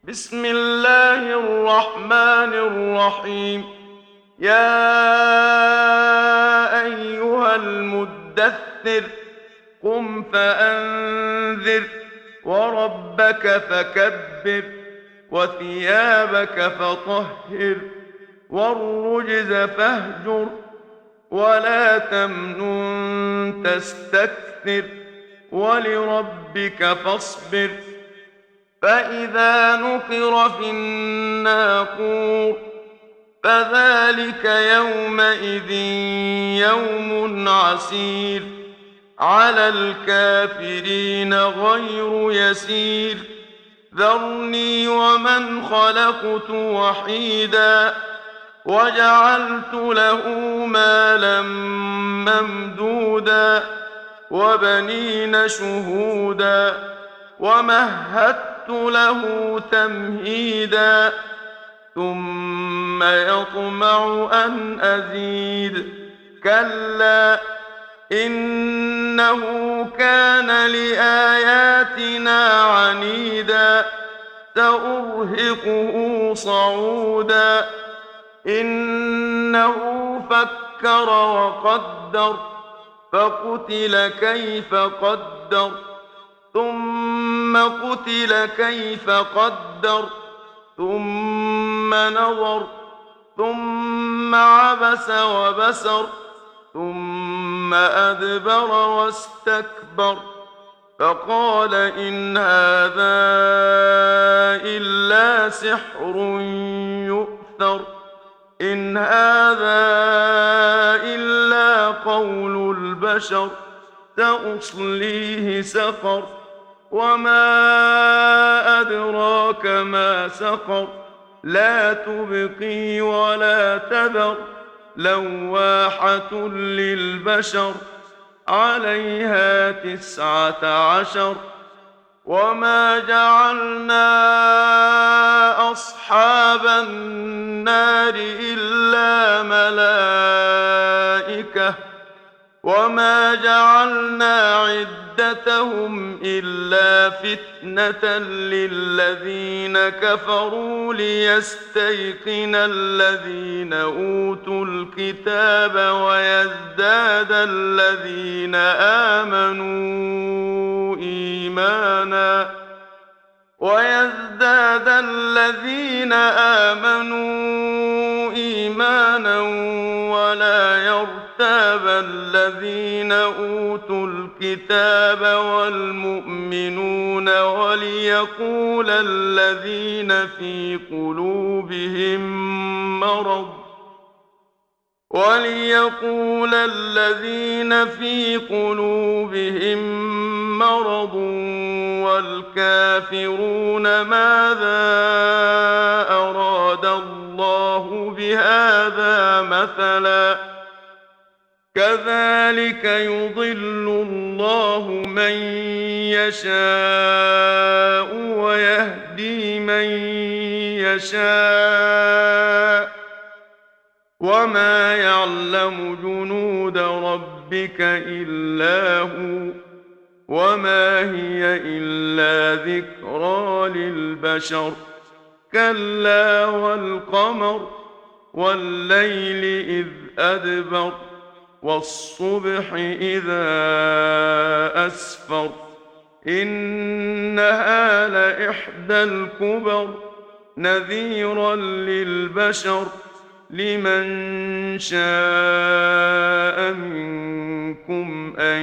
بسم الله الرحمن الرحيم. يا أيها المدثر، قم فأنذر، وربك فكبر، وثيابك فطهر، والرجز فاهجر، ولا تمنن تستكثر، ولربك فاصبر. فإذا نقر في الناقور فذلك يومئذ يوم عسير، على الكافرين غير يسير. ذرني ومن خلقت وحيدا، وجعلت له مالا ممدودا، وبنين شهودا، ومهدت له تمهيدا، ثم يطمع أن أزيد. كلا إنه كان لآياتنا عنيدا، سأرهقه صعودا. إنه فكر وقدر، فقتل كيف قدر، ثم قتل كيف قدر، ثم نظر، ثم عبس وبسر، ثم أدبر واستكبر، فقال إن هذا إلا سحر يؤثر، إن هذا إلا قول البشر، سأصليه سقر، وما أدراك ما سقر، لا تبقي ولا تذر، لواحة للبشر، عليها 19. وما جعلنا أصحاب النار إلا ملائكة، وما جعلنا عدتهم إلا فتنة للذين كفروا ليستيقن الذين أوتوا الكتاب ويزداد الذين آمنوا إيمانا، ولا يرتاب الذين أوتوا الكتاب والمؤمنون، وليقول الذين في قلوبهم مرض والكافرون ماذا أراد الله بهذا مثلا. كذلك يضل الله من يشاء ويهدي من يشاء، وما يعلم جنود ربك إلا هو، وما هي إلا ذكرى للبشر. كلا والقمر، والليل إذ أدبر، والصبح إذا أسفر، إنها لإحدى الكبر، نذيرا للبشر، لمن شاء منكم أن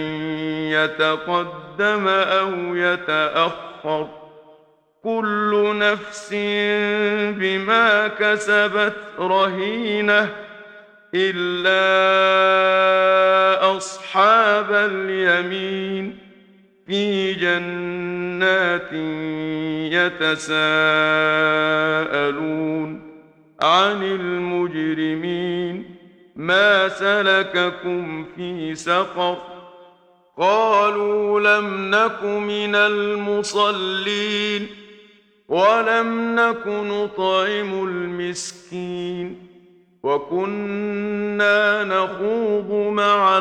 يتقدم أو يتأخر. كل نفس بما كسبت رهينة، إلا أصحاب اليمين، في جنات يتساءلون عن المجرمين. ما سلككم في سقر؟ قالوا لم نك من المصلين، ولم نك نطعم المسكين، وكنا نخوض مع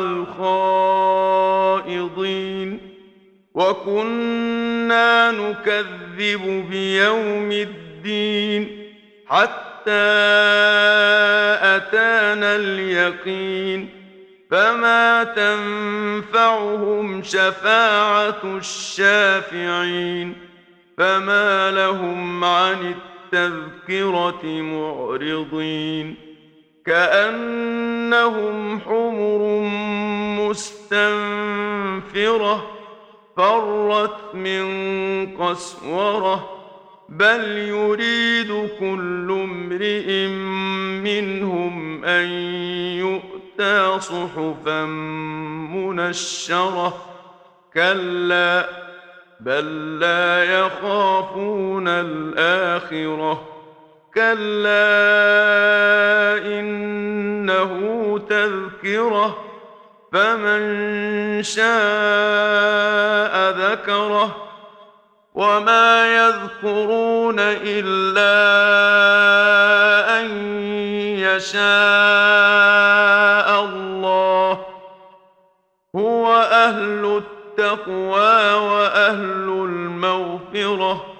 الخائضين، وكنا نكذب بيوم الدين، الدين حتى أتانا اليقين فما تنفعهم شفاعة الشافعين فما لهم عن التذكرة معرضين كأنهم حمر مستنفرة فرت من قسورة بل يريد كل امرئ منهم أن يؤتى صحفا منشرة كلا بل لا يخافون الآخرة كلا إنه تذكرة فمن شاء ذكره وما يذكرون إلا أن يشاء الله هو أهل التقوى وأهل المغفرة